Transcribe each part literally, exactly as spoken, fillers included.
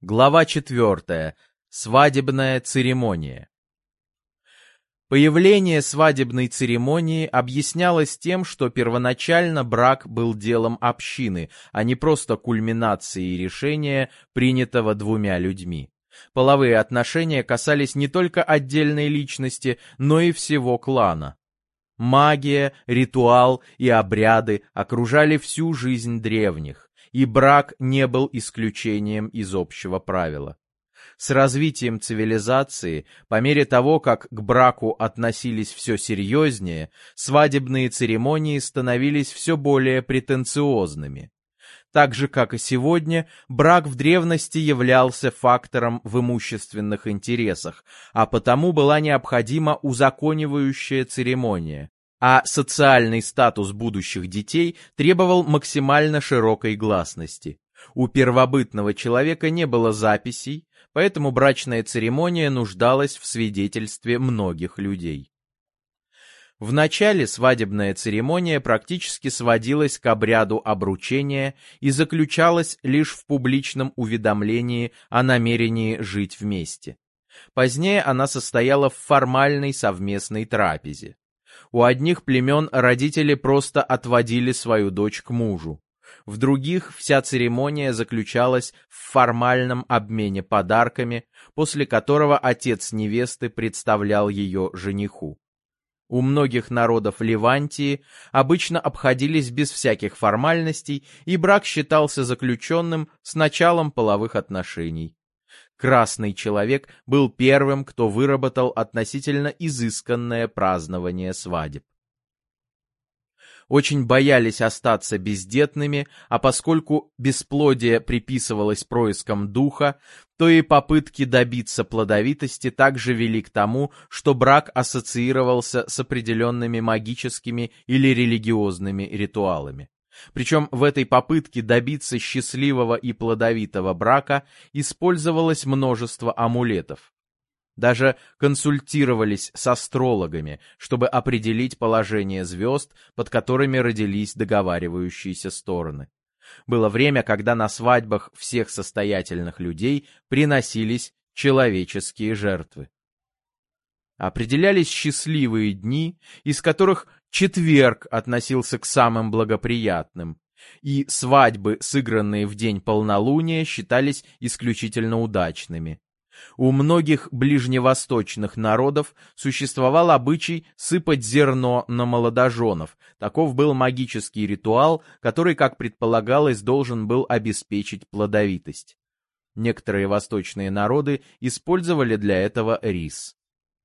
Глава четвертая. Свадебная церемония. Появление свадебной церемонии объяснялось тем, что первоначально брак был делом общины, а не просто кульминацией решения, принятого двумя людьми. Половые отношения касались не только отдельной личности, но и всего клана. Магия, ритуал и обряды окружали всю жизнь древних, и брак не был исключением из общего правила. С развитием цивилизации, по мере того, как к браку относились все серьезнее, свадебные церемонии становились все более претенциозными. Так же, как и сегодня, брак в древности являлся фактором в имущественных интересах, а потому была необходима узаконивающая церемония, а социальный статус будущих детей требовал максимально широкой гласности. У первобытного человека не было записей, поэтому брачная церемония нуждалась в свидетельстве многих людей. В начале свадебная церемония практически сводилась к обряду обручения и заключалась лишь в публичном уведомлении о намерении жить вместе. Позднее она состояла в формальной совместной трапезе. У одних племен родители просто отводили свою дочь к мужу. В других вся церемония заключалась в формальном обмене подарками, после которого отец невесты представлял ее жениху. У многих народов Левантии обычно обходились без всяких формальностей, и брак считался заключенным с началом половых отношений. Красный человек был первым, кто выработал относительно изысканное празднование свадеб. Очень боялись остаться бездетными, а поскольку бесплодие приписывалось проискам духа, то и попытки добиться плодовитости также вели к тому, что брак ассоциировался с определенными магическими или религиозными ритуалами. Причем в этой попытке добиться счастливого и плодовитого брака использовалось множество амулетов. Даже консультировались с астрологами, чтобы определить положение звезд, под которыми родились договаривающиеся стороны. Было время, когда на свадьбах всех состоятельных людей приносились человеческие жертвы. Определялись счастливые дни, из которых четверг относился к самым благоприятным, и свадьбы, сыгранные в день полнолуния, считались исключительно удачными. У многих ближневосточных народов существовал обычай сыпать зерно на молодоженов. Таков был магический ритуал, который, как предполагалось, должен был обеспечить плодовитость. Некоторые восточные народы использовали для этого рис.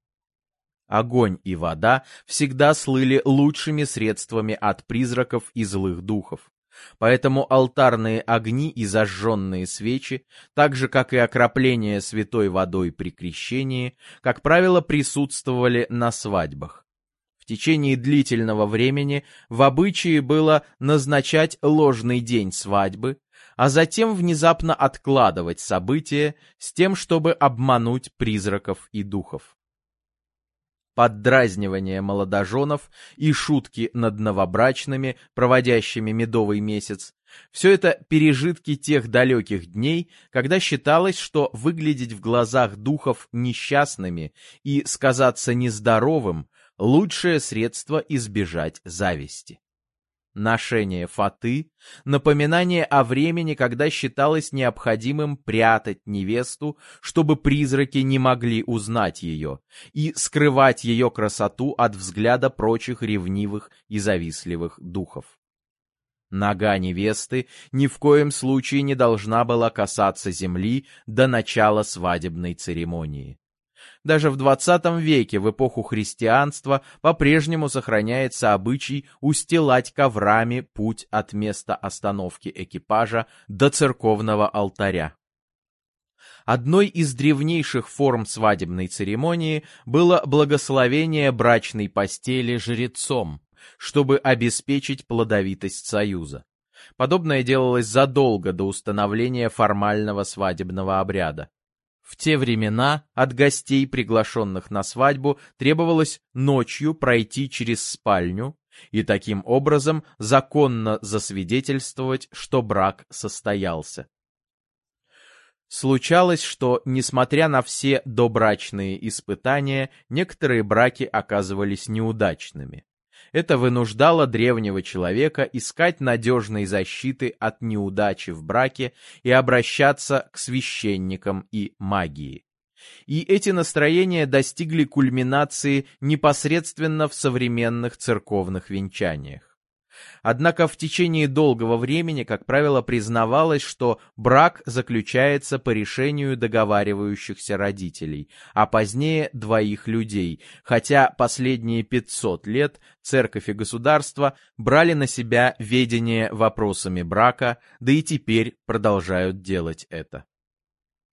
Огонь и вода всегда слыли лучшими средствами от призраков и злых духов. Поэтому алтарные огни и зажженные свечи, так же как и окропление святой водой при крещении, как правило, присутствовали на свадьбах. В течение длительного времени в обычае было назначать ложный день свадьбы, а затем внезапно откладывать события с тем, чтобы обмануть призраков и духов. Поддразнивание молодоженов и шутки над новобрачными, проводящими медовый месяц — все это пережитки тех далеких дней, когда считалось, что выглядеть в глазах духов несчастными и сказаться нездоровым — лучшее средство избежать зависти. Ношение фаты — напоминание о времени, когда считалось необходимым прятать невесту, чтобы призраки не могли узнать ее, и скрывать ее красоту от взгляда прочих ревнивых и завистливых духов. Нога невесты ни в коем случае не должна была касаться земли до начала свадебной церемонии. Даже в двадцатом веке, в эпоху христианства, по-прежнему сохраняется обычай устилать коврами путь от места остановки экипажа до церковного алтаря. Одной из древнейших форм свадебной церемонии было благословение брачной постели жрецом, чтобы обеспечить плодовитость союза. Подобное делалось задолго до установления формального свадебного обряда. В те времена от гостей, приглашенных на свадьбу, требовалось ночью пройти через спальню и таким образом законно засвидетельствовать, что брак состоялся. Случалось, что, несмотря на все добрачные испытания, некоторые браки оказывались неудачными. Это вынуждало древнего человека искать надежной защиты от неудачи в браке и обращаться к священникам и магии. И эти настроения достигли кульминации непосредственно в современных церковных венчаниях. Однако в течение долгого времени, как правило, признавалось, что брак заключается по решению договаривающихся родителей, а позднее двоих людей, хотя последние пятьсот лет церковь и государство брали на себя ведение вопросами брака, да и теперь продолжают делать это.